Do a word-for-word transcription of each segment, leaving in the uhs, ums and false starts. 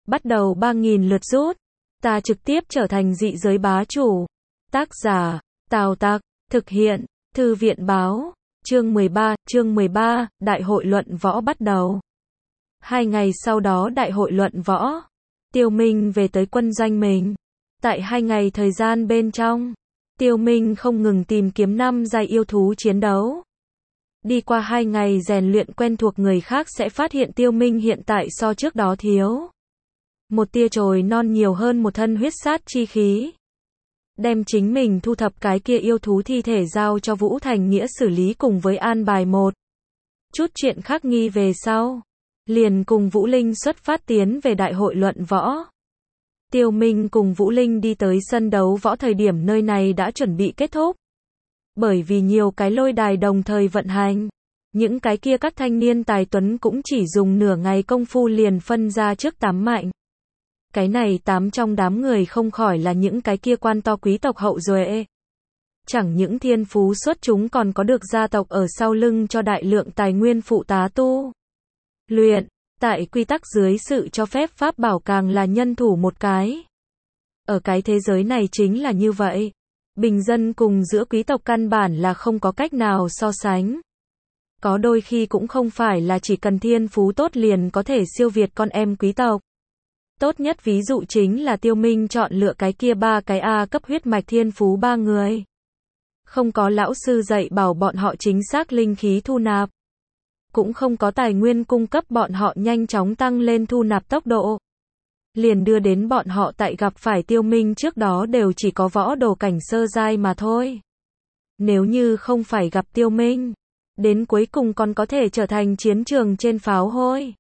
bắt đầu ba nghìn lượt rút. Ta trực tiếp trở thành dị giới bá chủ. Tác giả, Tào Tặc, thực hiện, Thư viện báo, chương mười ba, chương mười ba, Đại hội luận võ bắt đầu. Hai ngày sau đó đại hội luận võ, Tiêu Minh về tới quân doanh mình. Tại hai ngày thời gian bên trong, Tiêu Minh không ngừng tìm kiếm năm giai yêu thú chiến đấu. Đi qua hai ngày rèn luyện quen thuộc, người khác sẽ phát hiện Tiêu Minh hiện tại so trước đó thiếu một tia chồi non nhiều hơn một thân huyết sát chi khí. Đem chính mình thu thập cái kia yêu thú thi thể giao cho Vũ Thành Nghĩa xử lý cùng với an bài một chút chuyện khác nghi về sau. Liền cùng Vũ Linh xuất phát tiến về đại hội luận võ. Tiêu Minh cùng Vũ Linh đi tới sân đấu võ thời điểm nơi này đã chuẩn bị kết thúc. Bởi vì nhiều cái lôi đài đồng thời vận hành, những cái kia các thanh niên tài tuấn cũng chỉ dùng nửa ngày công phu liền phân ra trước tám mạnh. Cái này tám trong đám người không khỏi là những cái kia quan to quý tộc hậu duệ. Chẳng những thiên phú xuất chúng còn có được gia tộc ở sau lưng cho đại lượng tài nguyên phụ tá tu luyện. Tại quy tắc dưới sự cho phép pháp bảo càng là nhân thủ một cái. Ở cái thế giới này chính là như vậy. Bình dân cùng giữa quý tộc căn bản là không có cách nào so sánh. Có đôi khi cũng không phải là chỉ cần thiên phú tốt liền có thể siêu việt con em quý tộc. Tốt nhất ví dụ chính là Tiêu Minh chọn lựa cái kia ba cái A cấp huyết mạch thiên phú ba người. Không có lão sư dạy bảo bọn họ chính xác linh khí thu nạp. Cũng không có tài nguyên cung cấp bọn họ nhanh chóng tăng lên thu nạp tốc độ. Liền đưa đến bọn họ tại gặp phải Tiêu Minh trước đó đều chỉ có võ đồ cảnh sơ giai mà thôi. Nếu như không phải gặp Tiêu Minh, đến cuối cùng còn có thể trở thành chiến trường trên pháo hôi.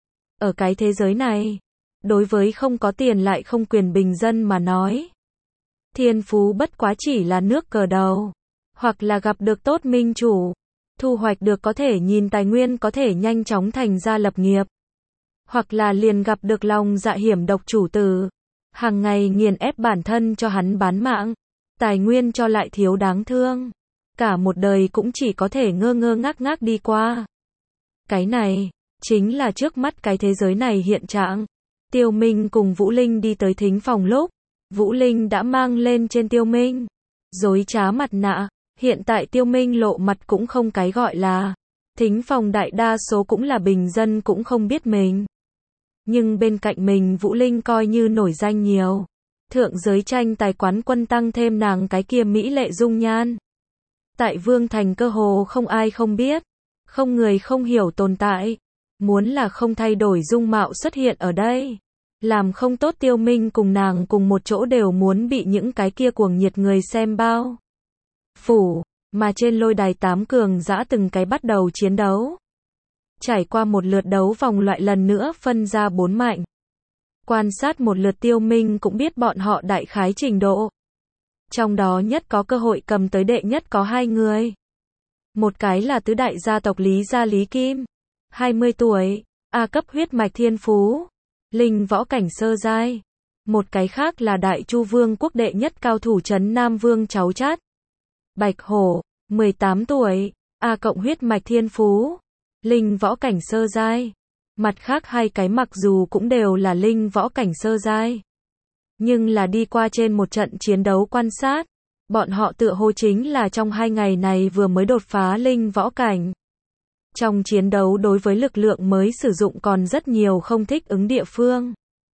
Ở cái thế giới này, đối với không có tiền lại không quyền bình dân mà nói, thiên phú bất quá chỉ là nước cờ đầu, hoặc là gặp được tốt minh chủ, thu hoạch được có thể nhìn tài nguyên có thể nhanh chóng thành gia lập nghiệp, hoặc là liền gặp được lòng dạ hiểm độc chủ tử, hàng ngày nghiền ép bản thân cho hắn bán mạng, tài nguyên cho lại thiếu đáng thương, cả một đời cũng chỉ có thể ngơ ngơ ngác ngác đi qua. Cái này, chính là trước mắt cái thế giới này hiện trạng. Tiêu Minh cùng Vũ Linh đi tới thính phòng lúc, Vũ Linh đã mang lên trên Tiêu Minh dối trá mặt nạ. Hiện tại Tiêu Minh lộ mặt cũng không cái gọi là. Thính phòng đại đa số cũng là bình dân cũng không biết mình. Nhưng bên cạnh mình Vũ Linh coi như nổi danh nhiều. Thượng giới tranh tài quán quân tăng thêm nàng cái kia mỹ lệ dung nhan. Tại Vương Thành cơ hồ không ai không biết. Không người không hiểu tồn tại. Muốn là không thay đổi dung mạo xuất hiện ở đây. Làm không tốt Tiêu Minh cùng nàng cùng một chỗ đều muốn bị những cái kia cuồng nhiệt người xem bao phủ, mà trên lôi đài tám cường dã từng cái bắt đầu chiến đấu. Trải qua một lượt đấu vòng loại lần nữa phân ra bốn mạnh. Quan sát một lượt Tiêu Minh cũng biết bọn họ đại khái trình độ. Trong đó nhất có cơ hội cầm tới đệ nhất có hai người. Một cái là tứ đại gia tộc Lý gia Lý Kim, hai mươi tuổi, A cấp huyết mạch thiên phú, linh võ cảnh sơ giai. Một cái khác là Đại Chu Vương quốc đệ nhất cao thủ trấn Nam Vương cháu chát, Bạch Hổ, mười tám tuổi, A cộng huyết mạch thiên phú, linh võ cảnh sơ giai. Mặt khác hai cái mặc dù cũng đều là linh võ cảnh sơ giai, nhưng là đi qua trên một trận chiến đấu quan sát, bọn họ tựa hồ chính là trong hai ngày này vừa mới đột phá linh võ cảnh. Trong chiến đấu đối với lực lượng mới sử dụng còn rất nhiều không thích ứng địa phương.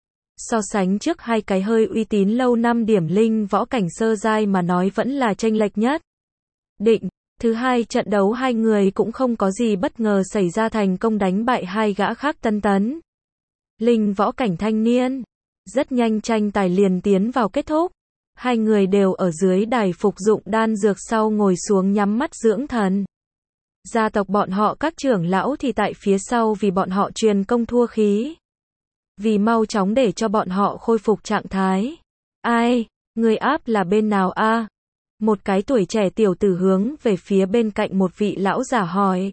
So sánh trước hai cái hơi uy tín lâu năm điểm linh võ cảnh sơ giai mà nói vẫn là chênh lệch nhất định. Thứ hai trận đấu hai người cũng không có gì bất ngờ xảy ra, thành công đánh bại hai gã khác tân tấn linh võ cảnh thanh niên. Rất nhanh tranh tài liền tiến vào kết thúc. Hai người đều ở dưới đài phục dụng đan dược sau ngồi xuống nhắm mắt dưỡng thần. Gia tộc bọn họ các trưởng lão thì tại phía sau vì bọn họ truyền công thua khí. Vì mau chóng để cho bọn họ khôi phục trạng thái. Ai, người áp là bên nào a? Một cái tuổi trẻ tiểu tử hướng về phía bên cạnh một vị lão giả hỏi.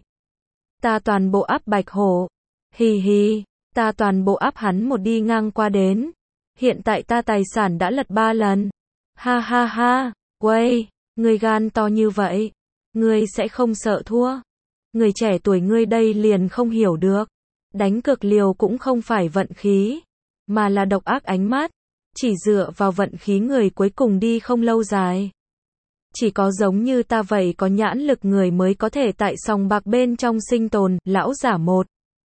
Ta toàn bộ áp Bạch Hổ. Hì hì, ta toàn bộ áp hắn một đi ngang qua đến. Hiện tại ta tài sản đã lật ba lần. Ha ha ha, quay, người gan to như vậy. Ngươi sẽ không sợ thua. Người trẻ tuổi ngươi đây liền không hiểu được. Đánh cược liều cũng không phải vận khí. mà là độc ác ánh mắt. Chỉ dựa vào vận khí người cuối cùng đi không lâu dài. Chỉ có giống như ta vậy có nhãn lực người mới có thể tại sòng bạc bên trong sinh tồn, lão giả một.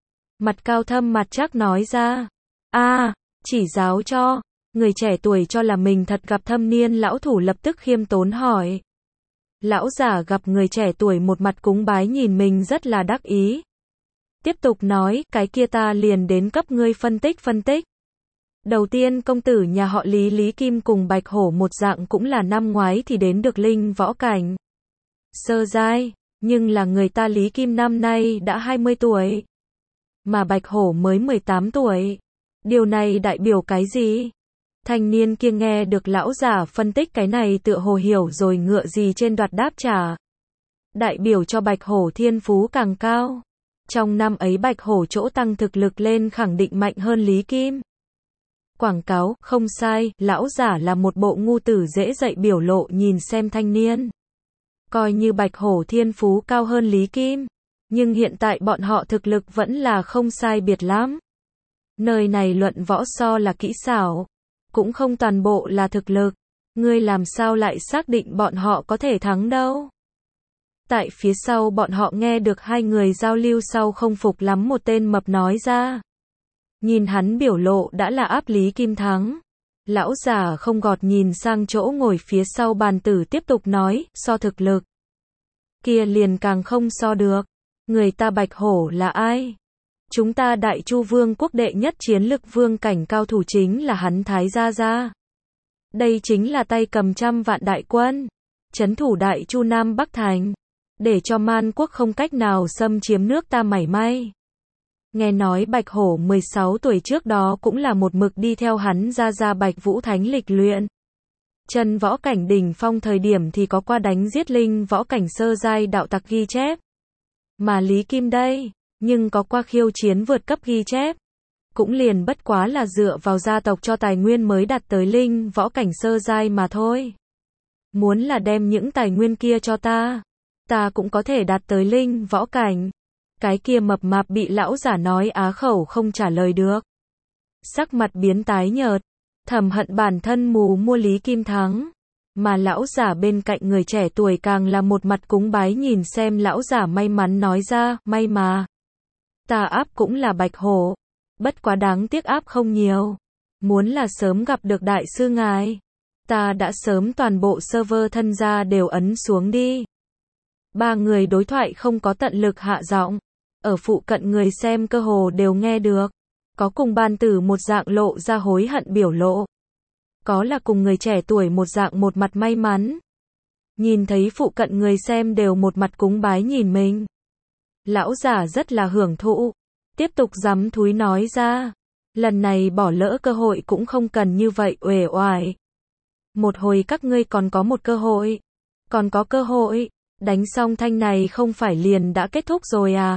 Mặt cao thâm mặt chắc nói ra. A, chỉ giáo cho. Người trẻ tuổi cho là mình thật gặp thâm niên lão thủ lập tức khiêm tốn hỏi. Lão giả gặp người trẻ tuổi một mặt cúng bái nhìn mình rất là đắc ý. Tiếp tục nói, cái kia ta liền đến cấp ngươi phân tích phân tích. Đầu tiên công tử nhà họ Lý Lý Kim cùng Bạch Hổ một dạng cũng là năm ngoái thì đến được linh võ cảnh. Sơ giai, nhưng là người ta Lý Kim năm nay đã hai mươi tuổi. Mà Bạch Hổ mới mười tám tuổi. Điều này đại biểu cái gì? Thanh niên kia nghe được lão giả phân tích cái này tựa hồ hiểu rồi ngựa gì trên đoạt đáp trả. Đại biểu cho Bạch Hổ thiên phú càng cao. Trong năm ấy Bạch Hổ chỗ tăng thực lực lên khẳng định mạnh hơn Lý Kim. Quảng cáo, không sai, lão giả là một bộ ngu tử dễ dạy biểu lộ nhìn xem thanh niên. Coi như Bạch Hổ thiên phú cao hơn Lý Kim. Nhưng hiện tại bọn họ thực lực vẫn là không sai biệt lắm. Nơi này luận võ so là kỹ xảo. Cũng không toàn bộ là thực lực. Ngươi làm sao lại xác định bọn họ có thể thắng đâu. Tại phía sau bọn họ nghe được hai người giao lưu sau không phục lắm một tên mập nói ra. Nhìn hắn biểu lộ đã là áp Lý Kim thắng. Lão giả không gọt nhìn sang chỗ ngồi phía sau bàn tử tiếp tục nói, so thực lực. Kia liền càng không so được. Người ta Bạch Hổ là ai? Chúng ta Đại Chu Vương quốc đệ nhất chiến lực vương cảnh cao thủ chính là hắn Thái Gia Gia. Đây chính là tay cầm trăm vạn đại quân. Trấn thủ Đại Chu Nam Bắc Thành. Để cho man quốc không cách nào xâm chiếm nước ta mảy may. Nghe nói Bạch Hổ mười sáu tuổi trước đó cũng là một mực đi theo hắn Gia Gia Bạch Vũ Thánh lịch luyện. Chân võ cảnh đỉnh phong thời điểm thì có qua đánh giết linh võ cảnh sơ giai đạo tặc ghi chép. Mà Lý Kim đây, nhưng có qua khiêu chiến vượt cấp ghi chép. Cũng liền bất quá là dựa vào gia tộc cho tài nguyên mới đạt tới linh võ cảnh sơ giai mà thôi. Muốn là đem những tài nguyên kia cho ta, ta cũng có thể đạt tới linh võ cảnh. Cái kia mập mạp bị lão giả nói á khẩu không trả lời được. Sắc mặt biến tái nhợt, thầm hận bản thân mù mua Lý Kim thắng. Mà lão giả bên cạnh người trẻ tuổi càng là một mặt cúng bái nhìn xem lão giả may mắn nói ra, may mà. Ta áp cũng là Bạch Hổ. Bất quá đáng tiếc áp không nhiều. Muốn là sớm gặp được đại sư ngài. Ta đã sớm toàn bộ server thân gia đều ấn xuống đi. Ba người đối thoại không có tận lực hạ giọng. Ở phụ cận người xem cơ hồ đều nghe được. Có cùng ban tử một dạng lộ ra hối hận biểu lộ. Có là cùng người trẻ tuổi một dạng một mặt may mắn. Nhìn thấy phụ cận người xem đều một mặt cúng bái nhìn mình. Lão giả rất là hưởng thụ. Tiếp tục giắm thúi nói ra. Lần này bỏ lỡ cơ hội cũng không cần như vậy uể oải. Một hồi các ngươi còn có một cơ hội. Còn có cơ hội. Đánh xong thanh này không phải liền đã kết thúc rồi à?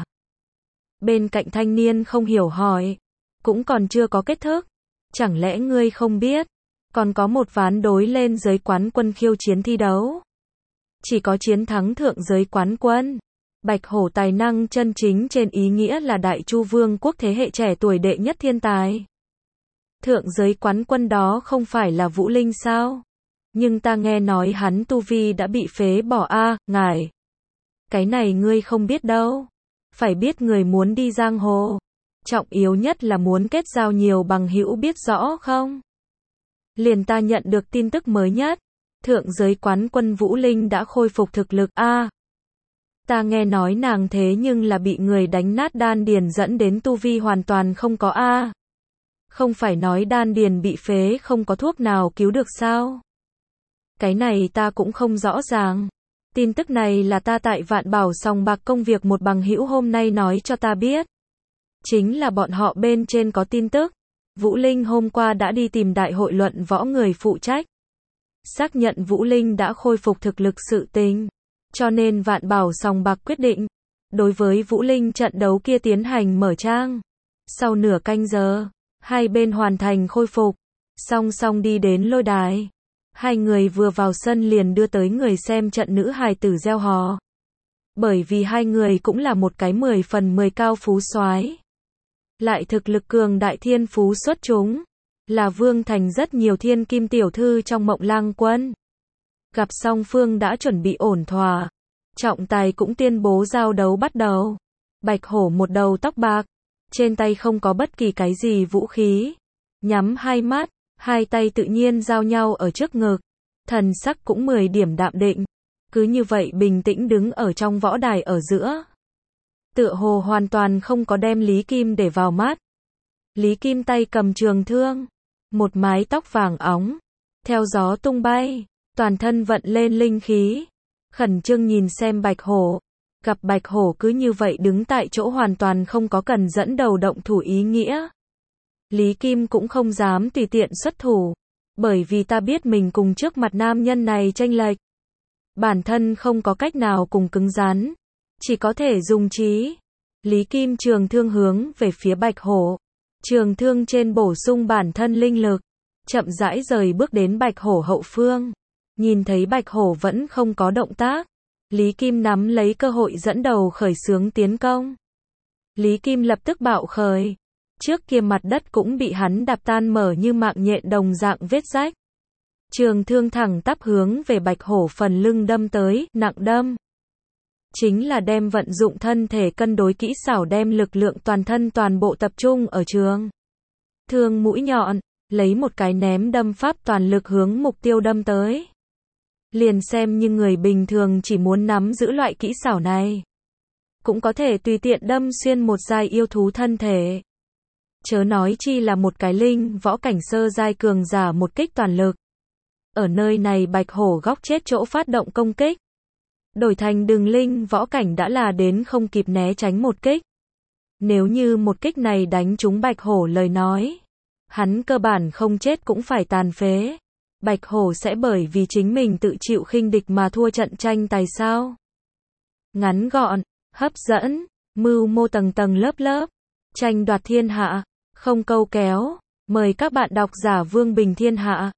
Bên cạnh thanh niên không hiểu hỏi. Cũng còn chưa có kết thúc. Chẳng lẽ ngươi không biết? Còn có một ván đối lên giới quán quân khiêu chiến thi đấu. Chỉ có chiến thắng thượng giới quán quân. Bạch Hổ tài năng chân chính trên ý nghĩa là Đại Chu Vương quốc thế hệ trẻ tuổi đệ nhất thiên tài. Thượng giới quán quân đó không phải là Vũ Linh sao? Nhưng ta nghe nói hắn tu vi đã bị phế bỏ a, à, ngài. Cái này ngươi không biết đâu. Phải biết người muốn đi giang hồ. Trọng yếu nhất là muốn kết giao nhiều bằng hữu biết rõ không? Liền ta nhận được tin tức mới nhất. Thượng giới quán quân Vũ Linh đã khôi phục thực lực a. À, ta nghe nói nàng thế nhưng là bị người đánh nát đan điền dẫn đến tu vi hoàn toàn không có a. À, không phải nói đan điền bị phế không có thuốc nào cứu được sao? Cái này ta cũng không rõ ràng. Tin tức này là ta tại Vạn Bảo sòng bạc công việc một bằng hữu hôm nay nói cho ta biết. Chính là bọn họ bên trên có tin tức. Vũ Linh hôm qua đã đi tìm đại hội luận võ người phụ trách. Xác nhận Vũ Linh đã khôi phục thực lực sự tình. Cho nên Vạn Bảo sòng bạc quyết định. Đối với Vũ Linh trận đấu kia tiến hành mở trang. Sau nửa canh giờ, hai bên hoàn thành khôi phục. Song song đi đến lôi đài. Hai người vừa vào sân liền đưa tới người xem trận nữ hài tử reo hò. Bởi vì hai người cũng là một cái mười phần mười cao phú soái. Lại thực lực cường đại thiên phú xuất chúng. là Vương Thành rất nhiều thiên kim tiểu thư trong Mộng Lang Quân. Gặp song phương đã chuẩn bị ổn thỏa. Trọng tài cũng tuyên bố giao đấu bắt đầu. Bạch hổ một đầu tóc bạc, trên tay không có bất kỳ cái gì vũ khí. Nhắm hai mắt, hai tay tự nhiên giao nhau ở trước ngực. Thần sắc cũng mười điểm đạm định. Cứ như vậy bình tĩnh đứng ở trong võ đài ở giữa. Tựa hồ hoàn toàn không có đem Lý Kim để vào mắt. Lý Kim tay cầm trường thương. Một mái tóc vàng óng. Theo gió tung bay. Toàn thân vận lên linh khí. Khẩn trương nhìn xem Bạch hổ. Gặp Bạch hổ cứ như vậy đứng tại chỗ hoàn toàn không có cần dẫn đầu động thủ ý nghĩa. Lý Kim cũng không dám tùy tiện xuất thủ. Bởi vì ta biết mình cùng trước mặt nam nhân này chênh lệch. Bản thân không có cách nào cùng cứng rắn. Chỉ có thể dùng trí. Lý Kim trường thương hướng về phía Bạch hổ. Trường thương trên bổ sung bản thân linh lực. Chậm rãi rời bước đến Bạch hổ hậu phương. Nhìn thấy Bạch hổ vẫn không có động tác. Lý Kim nắm lấy cơ hội dẫn đầu khởi xướng tiến công. Lý Kim lập tức bạo khởi. Trước kia mặt đất cũng bị hắn đạp tan mở như mạng nhện đồng dạng vết rách. Trường thương thẳng tắp hướng về Bạch hổ phần lưng đâm tới, nặng đâm. Chính là đem vận dụng thân thể cân đối kỹ xảo đem lực lượng toàn thân toàn bộ tập trung ở trường thương mũi nhọn, lấy một cái ném đâm pháp toàn lực hướng mục tiêu đâm tới. Liền xem như người bình thường chỉ muốn nắm giữ loại kỹ xảo này. Cũng có thể tùy tiện đâm xuyên một giai yêu thú thân thể. Chớ nói chi là một cái linh võ cảnh sơ giai cường giả một kích toàn lực. Ở nơi này Bạch hổ góc chết chỗ phát động công kích. Đổi thành đường linh võ cảnh đã là đến không kịp né tránh một kích. Nếu như một kích này đánh trúng Bạch hổ lời nói. Hắn cơ bản không chết cũng phải tàn phế. Bạch hổ sẽ bởi vì chính mình tự chịu khinh địch mà thua trận tranh tài sao? Ngắn gọn, hấp dẫn, mưu mô tầng tầng lớp lớp. Tranh đoạt thiên hạ, không câu kéo. Mời các bạn đọc giả Vương Bình Thiên Hạ.